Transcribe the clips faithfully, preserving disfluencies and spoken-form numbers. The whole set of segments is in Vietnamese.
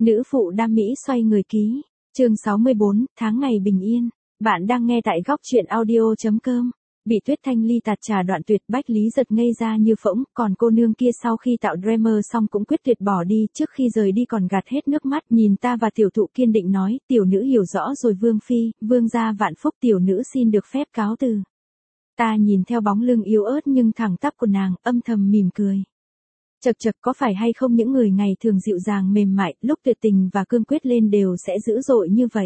Nữ phụ đam mỹ xoay người ký. Chương sáu mươi bốn, tháng ngày bình yên. Bạn đang nghe tại góc truyện audio chấm com. Bị Tuyết Thanh Ly tạt trà đoạn tuyệt, Bách Lý Giật ngây ra như phỗng, còn cô nương kia sau khi tạo drama xong cũng quyết tuyệt bỏ đi, trước khi rời đi còn gạt hết nước mắt, nhìn ta và tiểu thụ kiên định nói, tiểu nữ hiểu rõ rồi vương phi, vương gia vạn phúc, tiểu nữ xin được phép cáo từ. Ta nhìn theo bóng lưng yếu ớt nhưng thẳng tắp của nàng, âm thầm mỉm cười. Chật chật, có phải hay không những người ngày thường dịu dàng mềm mại, lúc tuyệt tình và cương quyết lên đều sẽ dữ dội như vậy.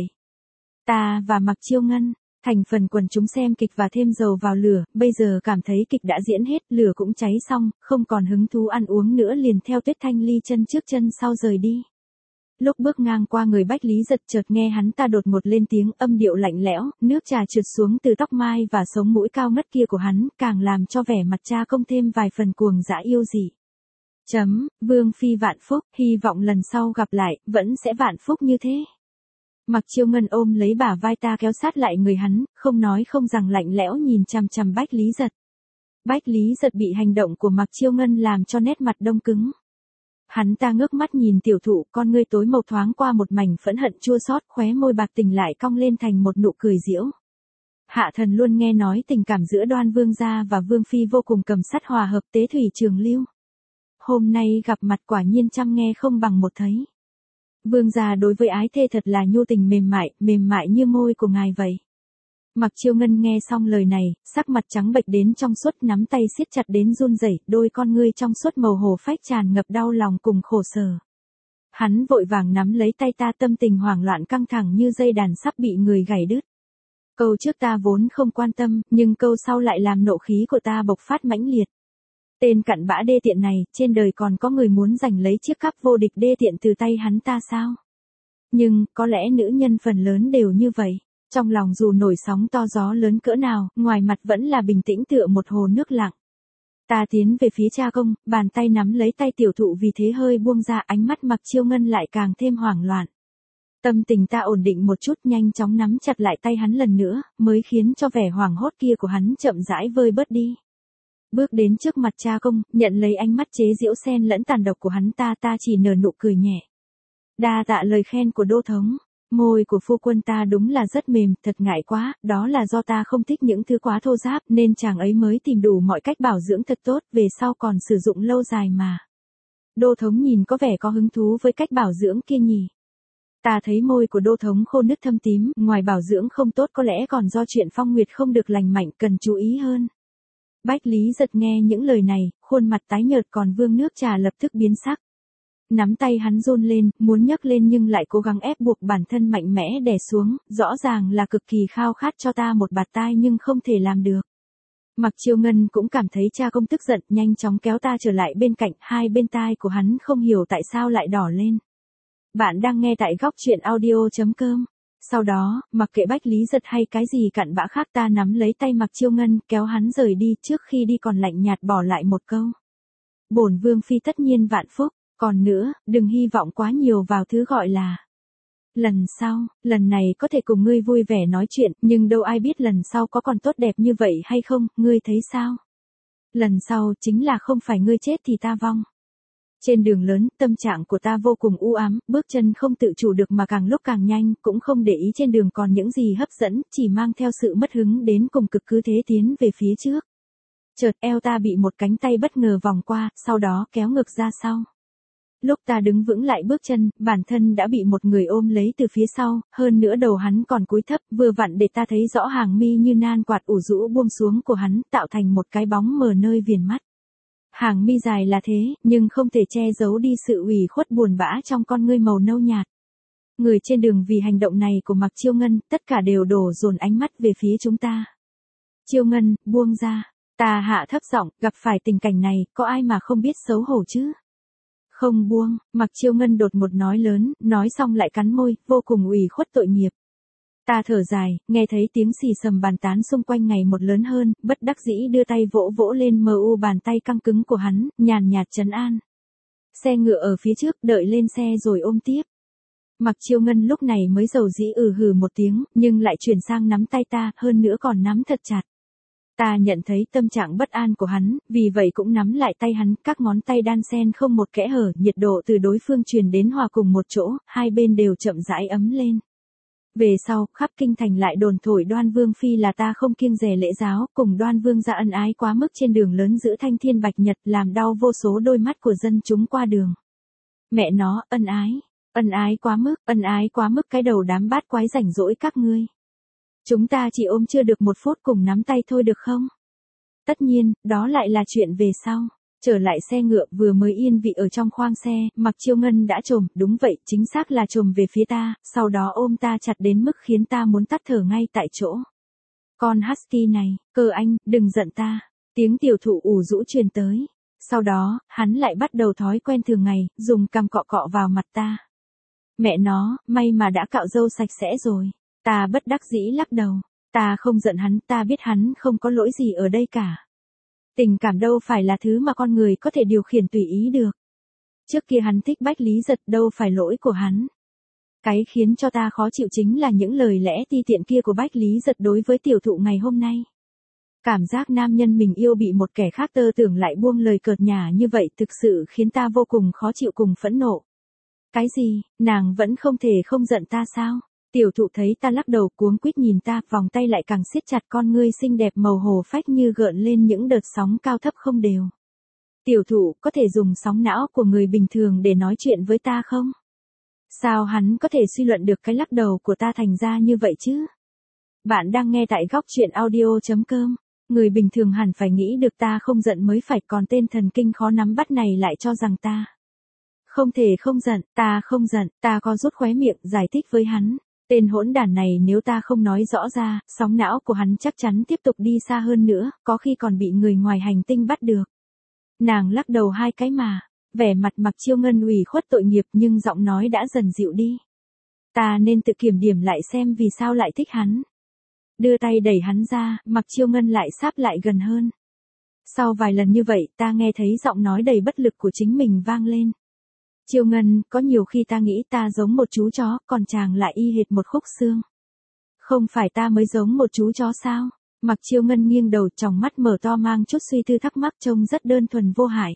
Ta và Mạc Chiêu Ngân, thành phần quần chúng xem kịch và thêm dầu vào lửa, bây giờ cảm thấy kịch đã diễn hết, lửa cũng cháy xong, không còn hứng thú ăn uống nữa, liền theo Tuyết Thanh Ly chân trước chân sau rời đi. Lúc bước ngang qua người Bách Lý Giật, chợt nghe hắn ta đột ngột lên tiếng, âm điệu lạnh lẽo, nước trà trượt xuống từ tóc mai và sống mũi cao ngất kia của hắn, càng làm cho vẻ mặt cha công thêm vài phần cuồng dã yêu dị. Chấm, vương phi vạn phúc, hy vọng lần sau gặp lại, vẫn sẽ vạn phúc như thế. Mạc Chiêu Ngân ôm lấy bả vai ta kéo sát lại người hắn, không nói không rằng lạnh lẽo nhìn chằm chằm Bách Lý Giật. Bách Lý Giật bị hành động của Mạc Chiêu Ngân làm cho nét mặt đông cứng. Hắn ta ngước mắt nhìn tiểu thụ, con ngươi tối màu thoáng qua một mảnh phẫn hận chua xót, khóe môi bạc tình lại cong lên thành một nụ cười giễu. Hạ thần luôn nghe nói tình cảm giữa Đoan vương gia và vương phi vô cùng cầm sắt hòa hợp, tế thủy trường lưu. Hôm nay gặp mặt quả nhiên trăm nghe không bằng một thấy. Vương gia đối với ái thê thật là nhu tình mềm mại, mềm mại như môi của ngài vậy. Mạc Chiêu Ngân nghe xong lời này, sắc mặt trắng bệch đến trong suốt, nắm tay siết chặt đến run rẩy, đôi con ngươi trong suốt màu hồ phách tràn ngập đau lòng cùng khổ sở. Hắn vội vàng nắm lấy tay ta, tâm tình hoảng loạn căng thẳng như dây đàn sắp bị người gảy đứt. Câu trước ta vốn không quan tâm, nhưng câu sau lại làm nộ khí của ta bộc phát mãnh liệt. Tên cặn bã đê tiện này, trên đời còn có người muốn giành lấy chiếc cắp vô địch đê tiện từ tay hắn ta sao? Nhưng, có lẽ nữ nhân phần lớn đều như vậy. Trong lòng dù nổi sóng to gió lớn cỡ nào, ngoài mặt vẫn là bình tĩnh tựa một hồ nước lặng. Ta tiến về phía cha công, bàn tay nắm lấy tay tiểu thụ vì thế hơi buông ra, ánh mắt Mạc Chiêu Ngân lại càng thêm hoảng loạn. Tâm tình ta ổn định một chút, nhanh chóng nắm chặt lại tay hắn lần nữa, mới khiến cho vẻ hoảng hốt kia của hắn chậm rãi vơi bớt đi. Bước đến trước mặt cha công, nhận lấy ánh mắt chế giễu xen lẫn tàn độc của hắn ta, ta chỉ nở nụ cười nhẹ. Đa tạ lời khen của đô thống. Môi của phu quân ta đúng là rất mềm, thật ngại quá, đó là do ta không thích những thứ quá thô ráp, nên chàng ấy mới tìm đủ mọi cách bảo dưỡng thật tốt, về sau còn sử dụng lâu dài mà. Đô thống nhìn có vẻ có hứng thú với cách bảo dưỡng kia nhỉ. Ta thấy môi của đô thống khô nứt thâm tím, ngoài bảo dưỡng không tốt có lẽ còn do chuyện phong nguyệt không được lành mạnh, cần chú ý hơn. Bách Lý Giật nghe những lời này, khuôn mặt tái nhợt, còn vương nước trà lập tức biến sắc. Nắm tay hắn run lên, muốn nhấc lên nhưng lại cố gắng ép buộc bản thân mạnh mẽ đè xuống, rõ ràng là cực kỳ khao khát cho ta một bạt tai nhưng không thể làm được. Mạc Chiêu Ngân cũng cảm thấy cha công tức giận, nhanh chóng kéo ta trở lại bên cạnh, hai bên tai của hắn không hiểu tại sao lại đỏ lên. Bạn đang nghe tại góc truyện audio chấm com. Sau đó, mặc kệ Bách Lý Giật hay cái gì cặn bã khác, ta nắm lấy tay Mạc Chiêu Ngân, kéo hắn rời đi, trước khi đi còn lạnh nhạt bỏ lại một câu. Bổn vương phi tất nhiên vạn phúc, còn nữa, đừng hy vọng quá nhiều vào thứ gọi là. Lần sau, lần này có thể cùng ngươi vui vẻ nói chuyện, nhưng đâu ai biết lần sau có còn tốt đẹp như vậy hay không, ngươi thấy sao? Lần sau chính là không phải ngươi chết thì ta vong. Trên đường lớn, tâm trạng của ta vô cùng u ám, bước chân không tự chủ được mà càng lúc càng nhanh, cũng không để ý trên đường còn những gì hấp dẫn, chỉ mang theo sự mất hứng đến cùng cực cứ thế tiến về phía trước. Chợt eo ta bị một cánh tay bất ngờ vòng qua, sau đó kéo ngược ra sau. Lúc ta đứng vững lại bước chân, bản thân đã bị một người ôm lấy từ phía sau, hơn nữa đầu hắn còn cúi thấp, vừa vặn để ta thấy rõ hàng mi như nan quạt ủ rũ buông xuống của hắn, tạo thành một cái bóng mờ nơi viền mắt. Hàng mi dài là thế, nhưng không thể che giấu đi sự ủy khuất buồn bã trong con ngươi màu nâu nhạt. Người trên đường vì hành động này của Mạc Chiêu Ngân, tất cả đều đổ dồn ánh mắt về phía chúng ta. Chiêu Ngân, buông ra. Ta hạ thấp giọng, gặp phải tình cảnh này, có ai mà không biết xấu hổ chứ? Không buông, Mạc Chiêu Ngân đột ngột nói lớn, nói xong lại cắn môi, vô cùng ủy khuất tội nghiệp. Ta thở dài, nghe thấy tiếng xì xầm bàn tán xung quanh ngày một lớn hơn, bất đắc dĩ đưa tay vỗ vỗ lên mờ u bàn tay căng cứng của hắn, nhàn nhạt trấn an. Xe ngựa ở phía trước, đợi lên xe rồi ôm tiếp. Mạc Chiêu Ngân lúc này mới dầu dĩ ừ hừ một tiếng, nhưng lại chuyển sang nắm tay ta, hơn nữa còn nắm thật chặt. Ta nhận thấy tâm trạng bất an của hắn, vì vậy cũng nắm lại tay hắn, các ngón tay đan xen không một kẽ hở, nhiệt độ từ đối phương truyền đến hòa cùng một chỗ, hai bên đều chậm rãi ấm lên. Về sau, khắp kinh thành lại đồn thổi Đoan Vương Phi là ta không kiêng dè lễ giáo, cùng Đoan Vương gia ân ái quá mức trên đường lớn giữa thanh thiên bạch nhật, làm đau vô số đôi mắt của dân chúng qua đường. Mẹ nó, ân ái, ân ái quá mức, ân ái quá mức, cái đầu đám bát quái rảnh rỗi các ngươi. Chúng ta chỉ ôm chưa được một phút cùng nắm tay thôi được không? Tất nhiên, đó lại là chuyện về sau. Trở lại xe ngựa, vừa mới yên vị ở trong khoang xe, Mặc Chiêu Ngân đã trồm, đúng vậy, chính xác là trồm về phía ta, sau đó ôm ta chặt đến mức khiến ta muốn tắt thở ngay tại chỗ. Con husky này, Cơ anh, đừng giận ta. Tiếng tiểu thụ ủ rũ truyền tới. Sau đó, hắn lại bắt đầu thói quen thường ngày, dùng cằm cọ cọ vào mặt ta. Mẹ nó, may mà đã cạo râu sạch sẽ rồi. Ta bất đắc dĩ lắc đầu. Ta không giận hắn, ta biết hắn không có lỗi gì ở đây cả. Tình cảm đâu phải là thứ mà con người có thể điều khiển tùy ý được. Trước kia hắn thích Bách Lý Giật, đâu phải lỗi của hắn. Cái khiến cho ta khó chịu chính là những lời lẽ ti tiện kia của Bách Lý Giật đối với tiểu thụ ngày hôm nay. Cảm giác nam nhân mình yêu bị một kẻ khác tơ tưởng lại buông lời cợt nhả như vậy thực sự khiến ta vô cùng khó chịu cùng phẫn nộ. Cái gì, nàng vẫn không thể không giận ta sao? Tiểu thụ thấy ta lắc đầu cuống quýt nhìn ta, vòng tay lại càng siết chặt, con ngươi xinh đẹp màu hồ phách như gợn lên những đợt sóng cao thấp không đều. Tiểu thụ, có thể dùng sóng não của người bình thường để nói chuyện với ta không? Sao hắn có thể suy luận được cái lắc đầu của ta thành ra như vậy chứ? Bạn đang nghe tại góc truyện audio chấm com. Người bình thường hẳn phải nghĩ được ta không giận mới phải, còn tên thần kinh khó nắm bắt này lại cho rằng ta không thể không giận, ta không giận, ta có rút khóe miệng giải thích với hắn. Tên hỗn đản này nếu ta không nói rõ ra, sóng não của hắn chắc chắn tiếp tục đi xa hơn nữa, có khi còn bị người ngoài hành tinh bắt được. Nàng lắc đầu hai cái mà, vẻ mặt Mặc Chiêu Ngân ủy khuất tội nghiệp nhưng giọng nói đã dần dịu đi. Ta nên tự kiểm điểm lại xem vì sao lại thích hắn. Đưa tay đẩy hắn ra, Mặc Chiêu Ngân lại sáp lại gần hơn. Sau vài lần như vậy, ta nghe thấy giọng nói đầy bất lực của chính mình vang lên. Chiêu Ngân, có nhiều khi ta nghĩ ta giống một chú chó, còn chàng lại y hệt một khúc xương. Không phải ta mới giống một chú chó sao? Mặc Chiêu Ngân nghiêng đầu, tròng mắt mở to mang chút suy tư thắc mắc, trông rất đơn thuần vô hại.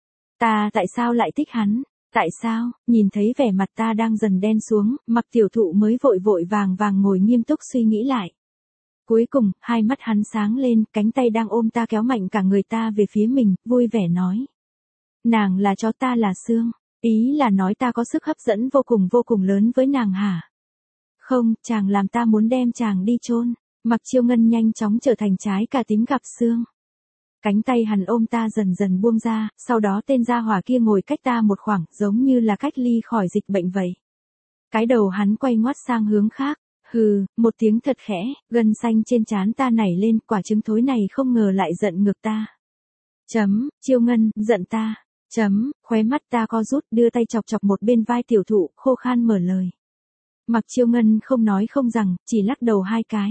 Ta tại sao lại thích hắn? Tại sao? Nhìn thấy vẻ mặt ta đang dần đen xuống, Mặc tiểu thụ mới vội vội vàng vàng ngồi nghiêm túc suy nghĩ lại. Cuối cùng, hai mắt hắn sáng lên, cánh tay đang ôm ta kéo mạnh cả người ta về phía mình, vui vẻ nói. Nàng là chó, ta là xương. Ý là nói ta có sức hấp dẫn vô cùng vô cùng lớn với nàng hả? Không, chàng làm ta muốn đem chàng đi chôn. Mặc Chiêu Ngân nhanh chóng trở thành trái cà tím gặp xương. Cánh tay hắn ôm ta dần dần buông ra, sau đó tên gia hỏa kia ngồi cách ta một khoảng, giống như là cách ly khỏi dịch bệnh vậy. Cái đầu hắn quay ngoắt sang hướng khác. Hừ, một tiếng thật khẽ, gân xanh trên trán ta nảy lên, quả trứng thối này không ngờ lại giận ngược ta. Chấm, Chiêu Ngân, giận ta. Chấm, khóe mắt ta co rút, đưa tay chọc chọc một bên vai tiểu thụ, khô khan mở lời. Mặc Chiêu Ngân không nói không rằng, chỉ lắc đầu hai cái.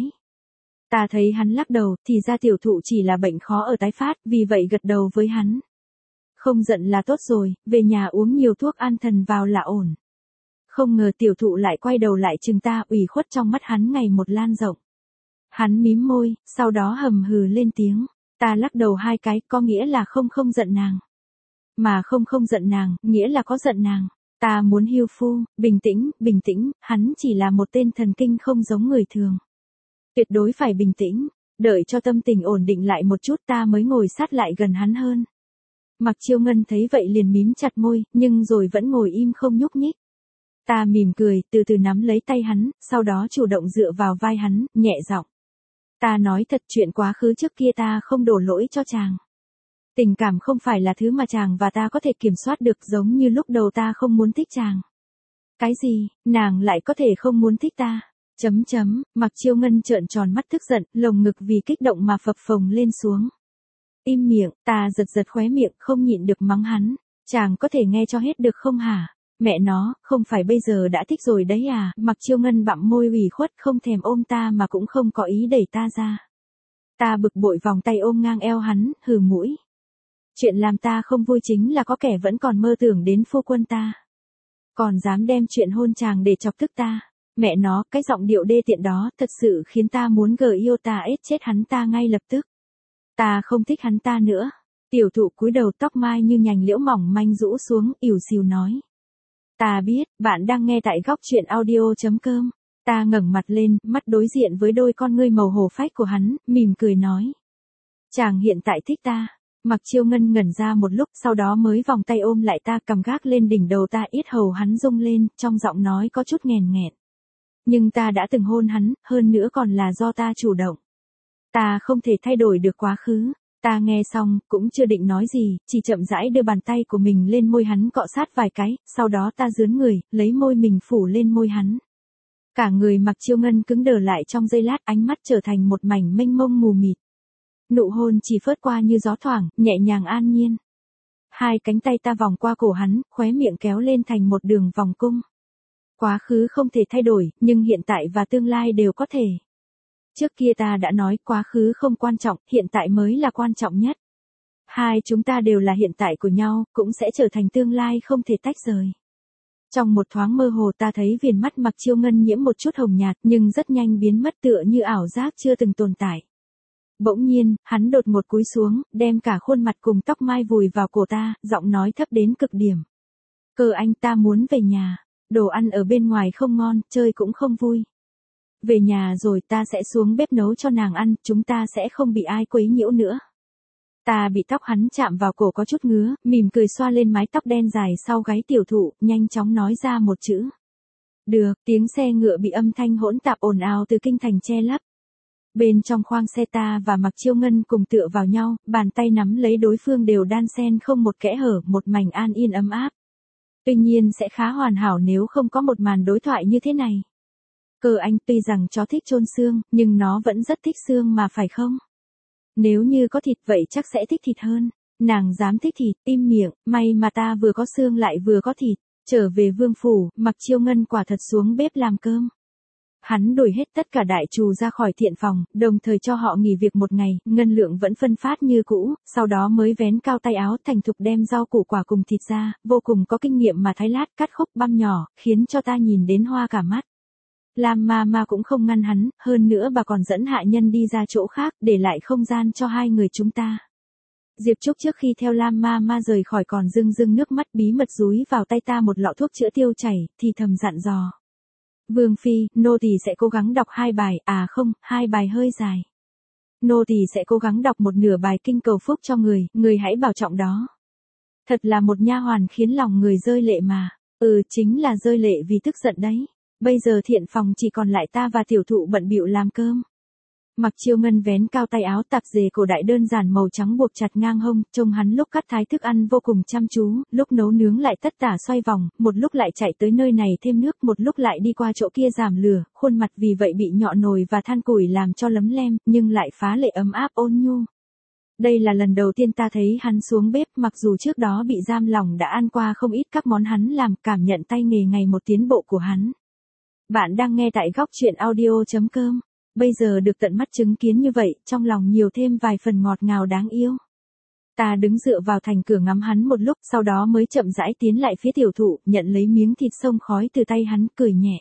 Ta thấy hắn lắc đầu, thì ra tiểu thụ chỉ là bệnh khó ở tái phát, vì vậy gật đầu với hắn. Không giận là tốt rồi, về nhà uống nhiều thuốc an thần vào là ổn. Không ngờ tiểu thụ lại quay đầu lại chừng ta, ủy khuất trong mắt hắn ngày một lan rộng. Hắn mím môi, sau đó hầm hừ lên tiếng. Ta lắc đầu hai cái, có nghĩa là không không giận nàng. Mà không không giận nàng, nghĩa là có giận nàng. Ta muốn hiu phu, bình tĩnh, bình tĩnh, hắn chỉ là một tên thần kinh không giống người thường. Tuyệt đối phải bình tĩnh, đợi cho tâm tình ổn định lại một chút ta mới ngồi sát lại gần hắn hơn. Mặc Chiêu Ngân thấy vậy liền mím chặt môi, nhưng rồi vẫn ngồi im không nhúc nhích. Ta mỉm cười, từ từ nắm lấy tay hắn, sau đó chủ động dựa vào vai hắn, nhẹ giọng. Ta nói thật, chuyện quá khứ trước kia ta không đổ lỗi cho chàng. Tình cảm không phải là thứ mà chàng và ta có thể kiểm soát được, giống như lúc đầu ta không muốn thích chàng. Cái gì, nàng lại có thể không muốn thích ta? Chấm chấm, Mặc Chiêu Ngân trợn tròn mắt tức giận, lồng ngực vì kích động mà phập phồng lên xuống. Im miệng, ta giật giật khóe miệng, không nhịn được mắng hắn. Chàng có thể nghe cho hết được không hả? Mẹ nó, không phải bây giờ đã thích rồi đấy à? Mặc Chiêu Ngân bặm môi ủy khuất, không thèm ôm ta mà cũng không có ý đẩy ta ra. Ta bực bội vòng tay ôm ngang eo hắn, hừ mũi. Chuyện làm ta không vui chính là có kẻ vẫn còn mơ tưởng đến phu quân ta. Còn dám đem chuyện hôn chàng để chọc tức ta. Mẹ nó, cái giọng điệu đê tiện đó thật sự khiến ta muốn gờ yêu ta ết chết hắn ta ngay lập tức. Ta không thích hắn ta nữa. Tiểu thụ cúi đầu, tóc mai như nhành liễu mỏng manh rũ xuống, ỉu xìu nói. Ta biết, bạn đang nghe tại góc chuyện audio.com. Ta ngẩng mặt lên, mắt đối diện với đôi con ngươi màu hổ phách của hắn, mỉm cười nói. Chàng hiện tại thích ta. Mặc Chiêu Ngân ngẩn ra một lúc, sau đó mới vòng tay ôm lại ta, cầm gác lên đỉnh đầu ta, yết hầu hắn rung lên, trong giọng nói có chút nghèn nghẹn. Nhưng ta đã từng hôn hắn, hơn nữa còn là do ta chủ động. Ta không thể thay đổi được quá khứ. Ta nghe xong, cũng chưa định nói gì, chỉ chậm rãi đưa bàn tay của mình lên môi hắn cọ sát vài cái, sau đó ta dướn người, lấy môi mình phủ lên môi hắn. Cả người Mặc Chiêu Ngân cứng đờ lại trong giây lát, ánh mắt trở thành một mảnh mênh mông mù mịt. Nụ hôn chỉ phớt qua như gió thoảng, nhẹ nhàng an nhiên. Hai cánh tay ta vòng qua cổ hắn, khóe miệng kéo lên thành một đường vòng cung. Quá khứ không thể thay đổi, nhưng hiện tại và tương lai đều có thể. Trước kia ta đã nói quá khứ không quan trọng, hiện tại mới là quan trọng nhất. Hai chúng ta đều là hiện tại của nhau, cũng sẽ trở thành tương lai không thể tách rời. Trong một thoáng mơ hồ ta thấy viền mắt Mặc Chiêu Ngân nhiễm một chút hồng nhạt, nhưng rất nhanh biến mất tựa như ảo giác chưa từng tồn tại. Bỗng nhiên, hắn đột ngột cúi xuống, đem cả khuôn mặt cùng tóc mai vùi vào cổ ta, giọng nói thấp đến cực điểm. Cơ anh, ta muốn về nhà. Đồ ăn ở bên ngoài không ngon, chơi cũng không vui. Về nhà rồi ta sẽ xuống bếp nấu cho nàng ăn, chúng ta sẽ không bị ai quấy nhiễu nữa. Ta bị tóc hắn chạm vào cổ có chút ngứa, mỉm cười xoa lên mái tóc đen dài sau gáy tiểu thụ, nhanh chóng nói ra một chữ. Được, tiếng xe ngựa bị âm thanh hỗn tạp ồn ào từ kinh thành che lấp. Bên trong khoang xe ta và Mặc Chiêu Ngân cùng tựa vào nhau, bàn tay nắm lấy đối phương đều đan xen không một kẽ hở, một mảnh an yên ấm áp. Tuy nhiên sẽ khá hoàn hảo nếu không có một màn đối thoại như thế này. Cơ anh, tuy rằng chó thích chôn xương, nhưng nó vẫn rất thích xương mà phải không? Nếu như có thịt vậy chắc sẽ thích thịt hơn. Nàng dám thích thịt, im miệng, may mà ta vừa có xương lại vừa có thịt. Trở về vương phủ, Mặc Chiêu Ngân quả thật xuống bếp làm cơm. Hắn đuổi hết tất cả đại trù ra khỏi thiện phòng, đồng thời cho họ nghỉ việc một ngày, ngân lượng vẫn phân phát như cũ, sau đó mới vén cao tay áo thành thục đem rau củ quả cùng thịt ra, vô cùng có kinh nghiệm mà thái lát cắt khúc băm nhỏ, khiến cho ta nhìn đến hoa cả mắt. Lam ma ma cũng không ngăn hắn, hơn nữa bà còn dẫn hạ nhân đi ra chỗ khác, để lại không gian cho hai người chúng ta. Diệp Trúc trước khi theo Lam ma ma rời khỏi còn rưng rưng nước mắt bí mật dúi vào tay ta một lọ thuốc chữa tiêu chảy, thì thầm dặn dò. Vương phi, nô tỳ sẽ cố gắng đọc hai bài, à không, hai bài hơi dài. Nô tỳ sẽ cố gắng đọc một nửa bài kinh cầu phúc cho người, người hãy bảo trọng đó. Thật là một nha hoàn khiến lòng người rơi lệ mà. Ừ, chính là rơi lệ vì tức giận đấy. Bây giờ thiện phòng chỉ còn lại ta và tiểu thụ bận bịu làm cơm. Mặc Chiêu Ngân vén cao tay áo tạp dề cổ đại đơn giản màu trắng buộc chặt ngang hông, trông hắn lúc cắt thái thức ăn vô cùng chăm chú, lúc nấu nướng lại tất tả xoay vòng, một lúc lại chạy tới nơi này thêm nước, một lúc lại đi qua chỗ kia giảm lửa, khuôn mặt vì vậy bị nhọ nồi và than củi làm cho lấm lem, nhưng lại phá lệ ấm áp ôn nhu. Đây là lần đầu tiên ta thấy hắn xuống bếp, mặc dù trước đó bị giam lòng đã ăn qua không ít các món hắn làm, cảm nhận tay nghề ngày một tiến bộ của hắn. Bạn đang nghe tại góc chuyện audio.com. Bây giờ được tận mắt chứng kiến như vậy, trong lòng nhiều thêm vài phần ngọt ngào đáng yêu. Ta đứng dựa vào thành cửa ngắm hắn một lúc, sau đó mới chậm rãi tiến lại phía tiểu thụ, nhận lấy miếng thịt xông khói từ tay hắn, cười nhẹ.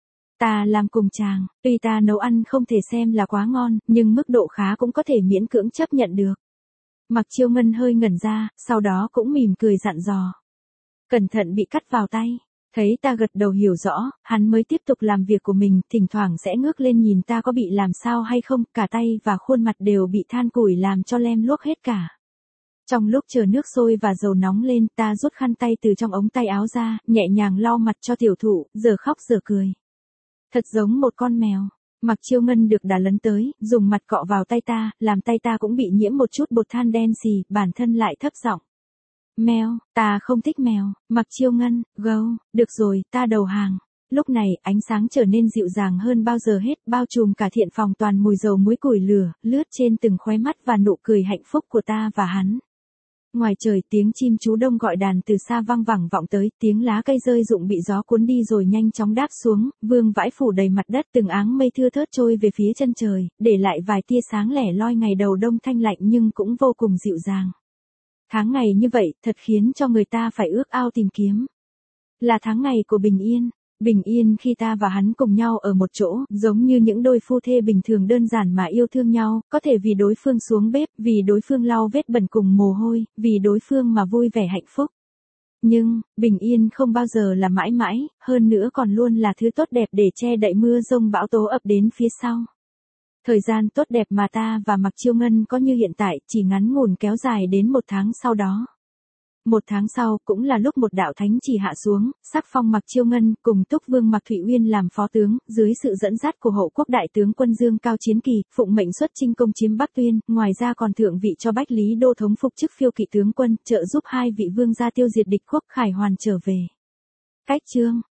Ta làm cùng chàng, tuy ta nấu ăn không thể xem là quá ngon, nhưng mức độ khá cũng có thể miễn cưỡng chấp nhận được. Mặc Chiêu Ngân hơi ngẩn ra, sau đó cũng mỉm cười dặn dò. Cẩn thận bị cắt vào tay. Thấy ta gật đầu hiểu rõ, hắn mới tiếp tục làm việc của mình, thỉnh thoảng sẽ ngước lên nhìn ta có bị làm sao hay không, cả tay và khuôn mặt đều bị than củi làm cho lem luốc hết cả. Trong lúc chờ nước sôi và dầu nóng lên, ta rút khăn tay từ trong ống tay áo ra, nhẹ nhàng lau mặt cho tiểu thụ, giờ khóc giờ cười. Thật giống một con mèo. Mặc Chiêu Ngân được đà lấn tới, dùng mặt cọ vào tay ta, làm tay ta cũng bị nhiễm một chút bột than đen xì, bản thân lại thấp giọng. Mèo, ta không thích mèo. Mặc Chiêu Ngân, gâu, được rồi, ta đầu hàng. Lúc này, ánh sáng trở nên dịu dàng hơn bao giờ hết, bao trùm cả thiện phòng toàn mùi dầu muối củi lửa, lướt trên từng khóe mắt và nụ cười hạnh phúc của ta và hắn. Ngoài trời tiếng chim chú đông gọi đàn từ xa vang vẳng vọng tới, tiếng lá cây rơi rụng bị gió cuốn đi rồi nhanh chóng đáp xuống, vương vãi phủ đầy mặt đất, từng áng mây thưa thớt trôi về phía chân trời, để lại vài tia sáng lẻ loi ngày đầu đông thanh lạnh nhưng cũng vô cùng dịu dàng. Tháng ngày như vậy, thật khiến cho người ta phải ước ao tìm kiếm. Là tháng ngày của bình yên. Bình yên khi ta và hắn cùng nhau ở một chỗ, giống như những đôi phu thê bình thường đơn giản mà yêu thương nhau, có thể vì đối phương xuống bếp, vì đối phương lau vết bẩn cùng mồ hôi, vì đối phương mà vui vẻ hạnh phúc. Nhưng, bình yên không bao giờ là mãi mãi, hơn nữa còn luôn là thứ tốt đẹp để che đậy mưa giông bão tố ập đến phía sau. Thời gian tốt đẹp mà ta và Mạc Chiêu Ngân có như hiện tại, chỉ ngắn ngủn kéo dài đến một tháng sau đó. Một tháng sau, cũng là lúc một đạo thánh chỉ hạ xuống, sắc phong Mạc Chiêu Ngân cùng Túc Vương Mạc Thụy Uyên làm phó tướng, dưới sự dẫn dắt của Hậu Quốc đại tướng quân Dương Cao Chiến Kỳ, phụng mệnh xuất chinh công chiếm Bắc Tuyên, ngoài ra còn thượng vị cho Bách Lý Đô thống phục chức phiêu kỵ tướng quân, trợ giúp hai vị vương gia tiêu diệt địch quốc khải hoàn trở về. Cách chương